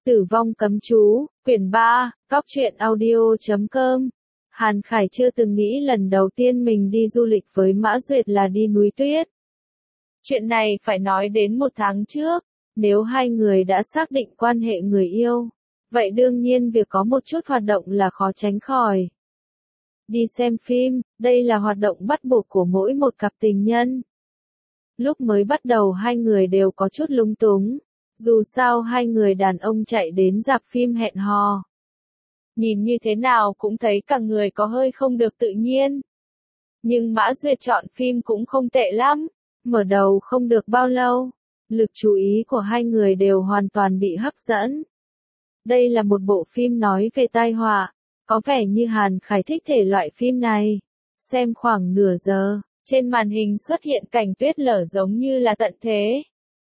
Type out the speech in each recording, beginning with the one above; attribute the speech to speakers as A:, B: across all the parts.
A: Tử vong cấm chú, quyển 3, Cóc truyện audio.com. Hàn Khải chưa từng nghĩ lần đầu tiên mình đi du lịch với Mã Duyệt là đi núi tuyết. Chuyện này phải nói đến 1 tháng trước, nếu hai người đã xác định quan hệ người yêu, vậy đương nhiên việc có một chút hoạt động là khó tránh khỏi. Đi xem phim, đây là hoạt động bắt buộc của mỗi một cặp tình nhân. Lúc mới bắt đầu hai người đều có chút lung túng. Dù sao hai người đàn ông chạy đến rạp phim hẹn hò. Nhìn như thế nào cũng thấy cả người có hơi không được tự nhiên. Nhưng Mã Duyệt chọn phim cũng không tệ lắm. Mở đầu không được bao lâu, lực chú ý của hai người đều hoàn toàn bị hấp dẫn. Đây là một bộ phim nói về tai họa. Có vẻ như Hàn Khải thích thể loại phim này. Xem khoảng nửa giờ, trên màn hình xuất hiện cảnh tuyết lở giống như là tận thế.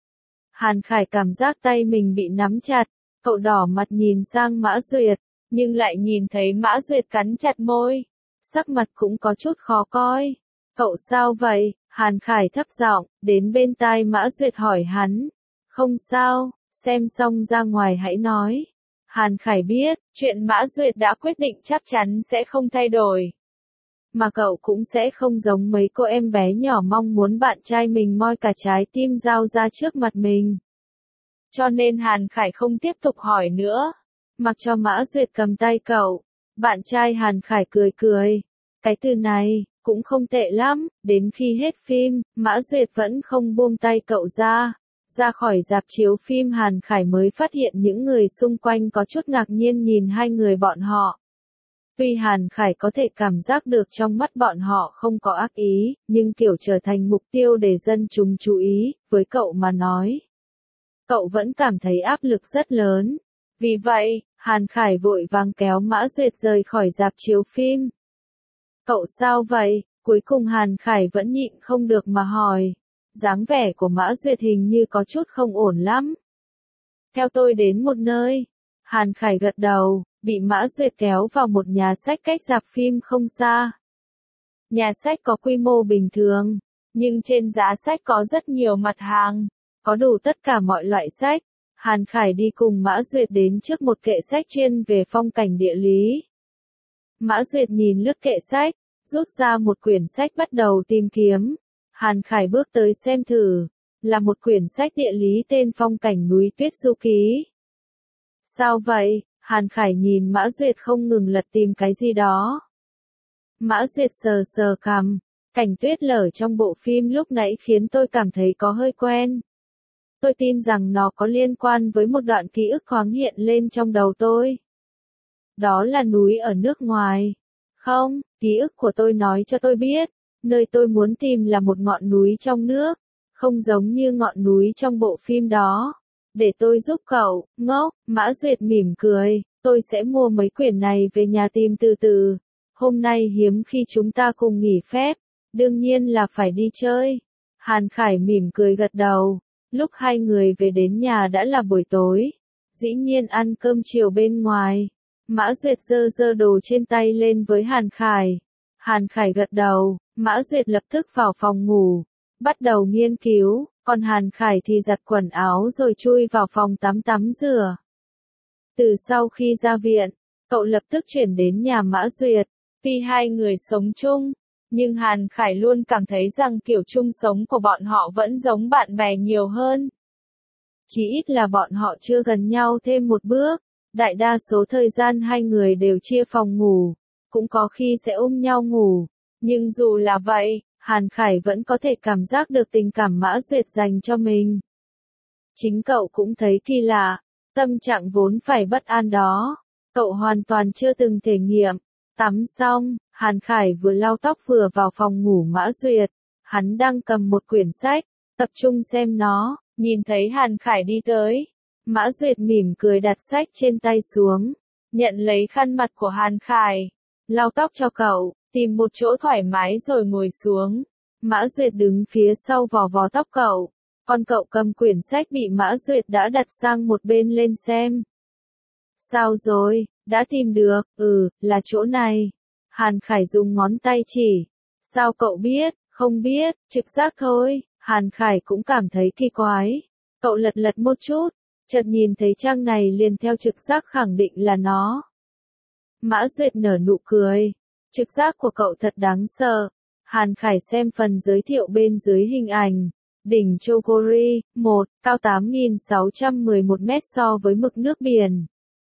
A: Hàn Khải cảm giác tay mình bị nắm chặt, cậu đỏ mặt nhìn sang Mã Duyệt, nhưng lại nhìn thấy Mã Duyệt cắn chặt môi, sắc mặt cũng có chút khó coi. Cậu sao vậy? Hàn Khải thấp giọng, đến bên tai Mã Duyệt hỏi hắn. Không sao, xem xong ra ngoài hãy nói. Hàn Khải biết, chuyện Mã Duyệt đã quyết định chắc chắn sẽ không thay đổi. Mà cậu cũng sẽ không giống mấy cô em bé nhỏ mong muốn bạn trai mình moi cả trái tim giao ra trước mặt mình. Cho nên Hàn Khải không tiếp tục hỏi nữa, mặc cho Mã Duyệt cầm tay cậu. Bạn trai Hàn Khải cười cười. Cái từ này, cũng không tệ lắm, đến khi hết phim, Mã Duyệt vẫn không buông tay cậu ra. Ra khỏi rạp chiếu phim Hàn Khải mới phát hiện những người xung quanh có chút ngạc nhiên nhìn hai người bọn họ. Tuy Hàn Khải có thể cảm giác được trong mắt bọn họ không có ác ý, nhưng kiểu trở thành mục tiêu để dân chúng chú ý, với cậu mà nói. Cậu vẫn cảm thấy áp lực rất lớn. Vì vậy, Hàn Khải vội vàng kéo Mã Duyệt rời khỏi rạp chiếu phim. Cậu sao vậy? Cuối cùng Hàn Khải vẫn nhịn không được mà hỏi. Dáng vẻ của Mã Duyệt hình như có chút không ổn lắm. Theo tôi đến một nơi. Hàn Khải gật đầu, bị Mã Duyệt kéo vào một nhà sách cách rạp phim không xa. Nhà sách có quy mô bình thường, nhưng trên giá sách có rất nhiều mặt hàng, có đủ tất cả mọi loại sách. Hàn Khải đi cùng Mã Duyệt đến trước một kệ sách chuyên về phong cảnh địa lý. Mã Duyệt nhìn lướt kệ sách, rút ra một quyển sách bắt đầu tìm kiếm. Hàn Khải bước tới xem thử, là một quyển sách địa lý tên Phong cảnh núi tuyết du ký. Sao vậy? Hàn Khải nhìn Mã Duyệt không ngừng lật tìm cái gì đó. Mã Duyệt sờ sờ cằm, cảnh tuyết lở trong bộ phim lúc nãy khiến tôi cảm thấy có hơi quen. Tôi tin rằng nó có liên quan với một đoạn ký ức thoáng hiện lên trong đầu tôi. Đó là núi ở nước ngoài. Không, ký ức của tôi nói cho tôi biết, nơi tôi muốn tìm là một ngọn núi trong nước, không giống như ngọn núi trong bộ phim đó. Để tôi giúp cậu, ngốc. Mã Duyệt mỉm cười, tôi sẽ mua mấy quyển này về nhà tìm từ từ. Hôm nay hiếm khi chúng ta cùng nghỉ phép, đương nhiên là phải đi chơi. Hàn Khải mỉm cười gật đầu. Lúc hai người về đến nhà đã là buổi tối. Dĩ nhiên ăn cơm chiều bên ngoài. Mã Duyệt giơ giơ đồ trên tay lên với Hàn Khải. Hàn Khải gật đầu, Mã Duyệt lập tức vào phòng ngủ, bắt đầu nghiên cứu, còn Hàn Khải thì giặt quần áo rồi chui vào phòng tắm rửa. Từ sau khi ra viện, cậu lập tức chuyển đến nhà Mã Duyệt. Tuy hai người sống chung, nhưng Hàn Khải luôn cảm thấy rằng kiểu chung sống của bọn họ vẫn giống bạn bè nhiều hơn. Chỉ ít là bọn họ chưa gần nhau thêm một bước. Đại đa số thời gian hai người đều chia phòng ngủ, cũng có khi sẽ ôm nhau ngủ. Nhưng dù là vậy, Hàn Khải vẫn có thể cảm giác được tình cảm Mã Duyệt dành cho mình. Chính cậu cũng thấy kỳ lạ, tâm trạng vốn phải bất an đó, cậu hoàn toàn chưa từng thể nghiệm. Tắm xong, Hàn Khải vừa lau tóc vừa vào phòng ngủ Mã Duyệt. Hắn đang cầm một quyển sách, tập trung xem nó, nhìn thấy Hàn Khải đi tới. Mã Duyệt mỉm cười đặt sách trên tay xuống, nhận lấy khăn mặt của Hàn Khải, lau tóc cho cậu, tìm một chỗ thoải mái rồi ngồi xuống. Mã Duyệt đứng phía sau vò vò tóc cậu, còn cậu cầm quyển sách bị Mã Duyệt đã đặt sang một bên lên xem. Sao rồi, đã tìm được? Là chỗ này. Hàn Khải dùng ngón tay chỉ. Sao cậu biết? Không biết, trực giác thôi. Hàn Khải cũng cảm thấy kỳ quái. Cậu lật lật một chút, Chợt nhìn thấy trang này liền theo trực giác khẳng định là nó. Mã Duyệt nở nụ cười. Trực giác của cậu thật đáng sợ. Hàn Khải xem phần giới thiệu bên dưới hình ảnh. Đỉnh Chogori, 1, cao 8.611 mét so với mực nước biển.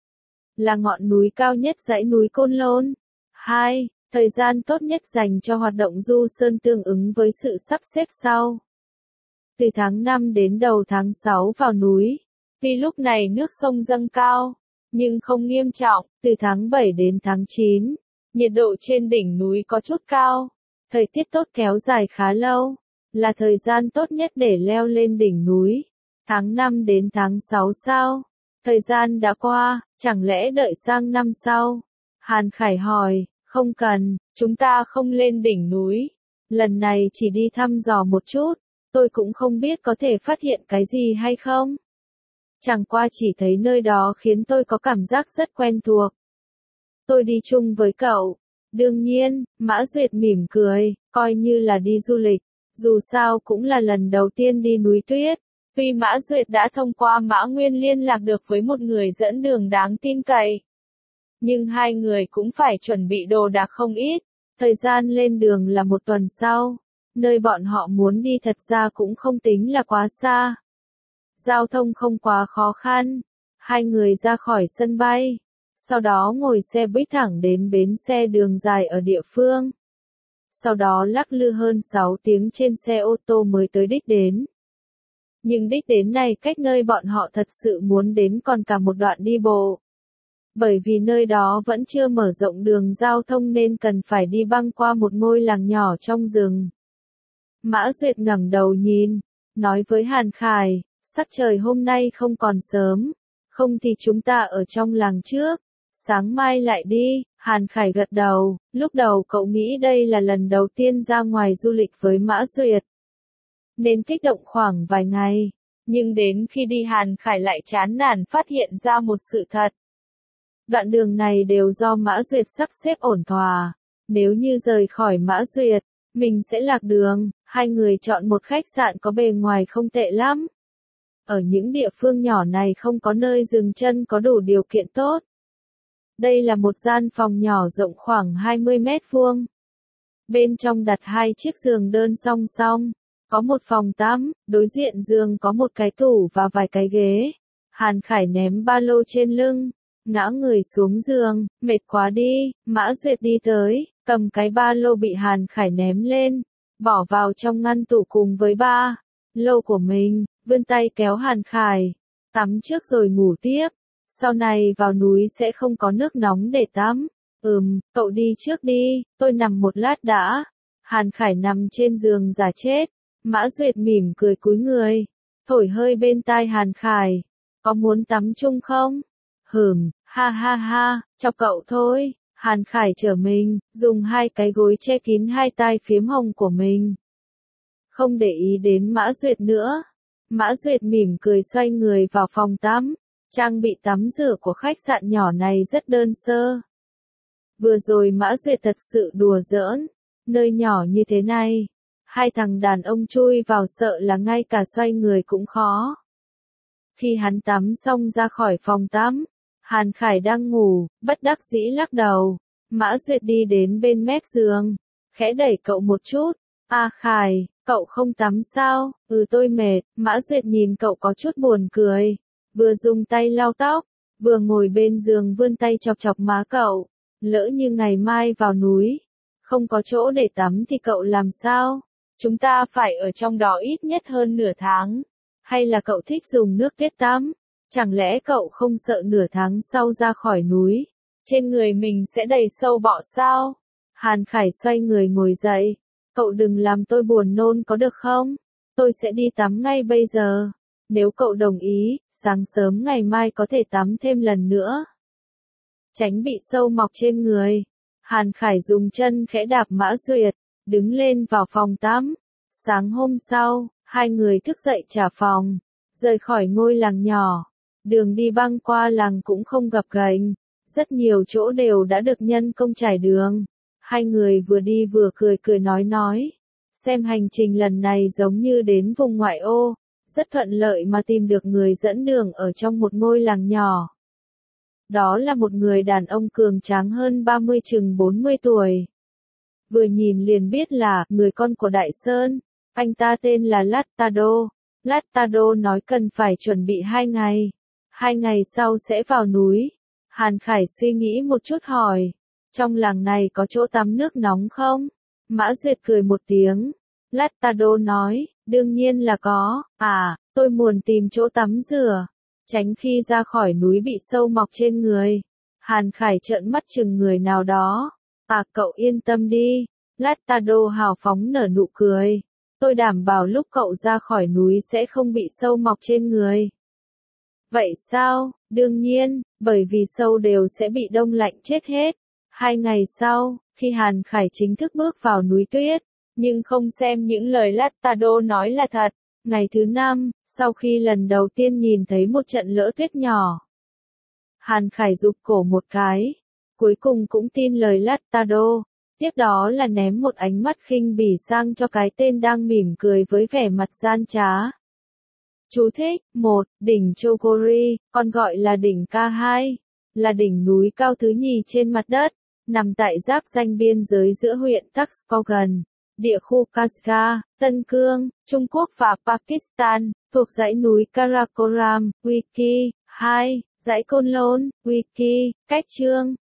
A: Là ngọn núi cao nhất dãy núi Côn Lôn. 2. Thời gian tốt nhất dành cho hoạt động du sơn tương ứng với sự sắp xếp sau. Từ tháng 5 đến đầu tháng 6 vào núi. Tuy lúc này nước sông dâng cao, nhưng không nghiêm trọng. Từ tháng 7 đến tháng 9, nhiệt độ trên đỉnh núi có chút cao. Thời tiết tốt kéo dài khá lâu, là thời gian tốt nhất để leo lên đỉnh núi. Tháng 5 đến tháng 6 sao? Thời gian đã qua, chẳng lẽ đợi sang năm sau? Hàn Khải hỏi, không cần, chúng ta không lên đỉnh núi. Lần này chỉ đi thăm dò một chút, tôi cũng không biết có thể phát hiện cái gì hay không. Chẳng qua chỉ thấy nơi đó khiến tôi có cảm giác rất quen thuộc. Tôi đi chung với cậu. Đương nhiên, Mã Duyệt mỉm cười, coi như là đi du lịch. Dù sao cũng là lần đầu tiên đi núi tuyết. Tuy Mã Duyệt đã thông qua Mã Nguyên liên lạc được với một người dẫn đường đáng tin cậy. Nhưng hai người cũng phải chuẩn bị đồ đạc không ít. Thời gian lên đường là một tuần sau. Nơi bọn họ muốn đi thật ra cũng không tính là quá xa. Giao thông không quá khó khăn. Hai người ra khỏi sân bay. Sau đó ngồi xe buýt thẳng đến bến xe đường dài ở địa phương. Sau đó lắc lư hơn 6 tiếng trên xe ô tô mới tới đích đến. Nhưng đích đến này cách nơi bọn họ thật sự muốn đến còn cả một đoạn đi bộ. Bởi vì nơi đó vẫn chưa mở rộng đường giao thông nên cần phải đi băng qua một ngôi làng nhỏ trong rừng. Mã Duyệt ngẩng đầu nhìn, nói với Hàn Khải, sắc trời hôm nay không còn sớm, không thì chúng ta ở trong làng trước, sáng mai lại đi. Hàn Khải gật đầu, lúc đầu cậu nghĩ đây là lần đầu tiên ra ngoài du lịch với Mã Duyệt. Nên kích động khoảng vài ngày, nhưng đến khi đi Hàn Khải lại chán nản phát hiện ra một sự thật. Đoạn đường này đều do Mã Duyệt sắp xếp ổn thỏa, nếu như rời khỏi Mã Duyệt, mình sẽ lạc đường. Hai người chọn một khách sạn có bề ngoài không tệ lắm. Ở những địa phương nhỏ này không có nơi dừng chân có đủ điều kiện tốt. Đây là một gian phòng nhỏ rộng khoảng 20 mét vuông. Bên trong đặt 2 chiếc giường đơn song song. Có một phòng tắm, đối diện giường có một cái tủ và vài cái ghế. Hàn Khải ném ba lô trên lưng, ngã người xuống giường, mệt quá đi. Mã Duyệt đi tới, cầm cái ba lô bị Hàn Khải ném lên, bỏ vào trong ngăn tủ cùng với ba lô của mình, vươn tay kéo Hàn Khải. Tắm trước rồi ngủ tiếp. Sau này vào núi sẽ không có nước nóng để tắm. Cậu đi trước đi, tôi nằm một lát đã. Hàn Khải nằm trên giường giả chết. Mã Duyệt mỉm cười cúi người, thổi hơi bên tai Hàn Khải. Có muốn tắm chung không? Ha ha ha, cho cậu thôi. Hàn Khải trở mình, dùng 2 cái gối che kín hai tai phiếm hồng của mình. Không để ý đến Mã Duyệt nữa. Mã Duyệt mỉm cười xoay người vào phòng tắm. Trang bị tắm rửa của khách sạn nhỏ này rất đơn sơ. Vừa rồi Mã Duyệt thật sự đùa giỡn. Nơi nhỏ như thế này, 2 thằng đàn ông chui vào sợ là ngay cả xoay người cũng khó. Khi hắn tắm xong ra khỏi phòng tắm, Hàn Khải đang ngủ, bất đắc dĩ lắc đầu. Mã Duyệt đi đến bên mép giường, khẽ đẩy cậu một chút. Khải, cậu không tắm sao? Tôi mệt. Mã Duyệt nhìn cậu có chút buồn cười. Vừa dùng tay lau tóc, vừa ngồi bên giường vươn tay chọc chọc má cậu. Lỡ như ngày mai vào núi, không có chỗ để tắm thì cậu làm sao? Chúng ta phải ở trong đó ít nhất hơn nửa tháng. Hay là cậu thích dùng nước tuyết tắm? Chẳng lẽ cậu không sợ nửa tháng sau ra khỏi núi, trên người mình sẽ đầy sâu bọ sao? Hàn Khải xoay người ngồi dậy. Cậu đừng làm tôi buồn nôn có được không? Tôi sẽ đi tắm ngay bây giờ. Nếu cậu đồng ý, sáng sớm ngày mai có thể tắm thêm lần nữa. Tránh bị sâu mọc trên người. Hàn Khải dùng chân khẽ đạp Mã Duyệt, đứng lên vào phòng tắm. Sáng hôm sau, hai người thức dậy trả phòng, rời khỏi ngôi làng nhỏ. Đường đi băng qua làng cũng không gập ghềnh, rất nhiều chỗ đều đã được nhân công trải đường. Hai người vừa đi vừa cười cười nói. Xem hành trình lần này giống như đến vùng ngoại ô, rất thuận lợi mà tìm được người dẫn đường ở trong một ngôi làng nhỏ. Đó là một người đàn ông cường tráng hơn 30 chừng 40 tuổi. Vừa nhìn liền biết là người con của Đại Sơn, anh ta tên là Lattado. Lattado nói cần phải chuẩn bị 2 ngày. 2 ngày sau sẽ vào núi. Hàn Khải suy nghĩ một chút hỏi, trong làng này có chỗ tắm nước nóng không? Mã Duyệt cười một tiếng. Lattado nói, đương nhiên là có, tôi muốn tìm chỗ tắm rửa, tránh khi ra khỏi núi bị sâu mọc trên người. Hàn Khải trợn mắt chừng người nào đó. Cậu yên tâm đi. Lattado hào phóng nở nụ cười. Tôi đảm bảo lúc cậu ra khỏi núi sẽ không bị sâu mọc trên người. Vậy sao? Đương nhiên, bởi vì sâu đều sẽ bị đông lạnh chết hết. 2 ngày sau, khi Hàn Khải chính thức bước vào núi tuyết, nhưng không xem những lời Lattado nói là thật. Ngày thứ 5, sau khi lần đầu tiên nhìn thấy một trận lỡ tuyết nhỏ, Hàn Khải rụt cổ một cái, cuối cùng cũng tin lời Lattado. Tiếp đó là ném một ánh mắt khinh bỉ sang cho cái tên đang mỉm cười với vẻ mặt gian trá. Chú thích: 1. Đỉnh Chogori, còn gọi là đỉnh K2, là đỉnh núi cao thứ nhì trên mặt đất, nằm tại giáp ranh biên giới giữa huyện Taxcogan, địa khu Kashgar, Tân Cương, Trung Quốc và Pakistan, thuộc dãy núi Karakoram, Wiki. 2. Dãy Côn Lôn, Wiki, cách Chương.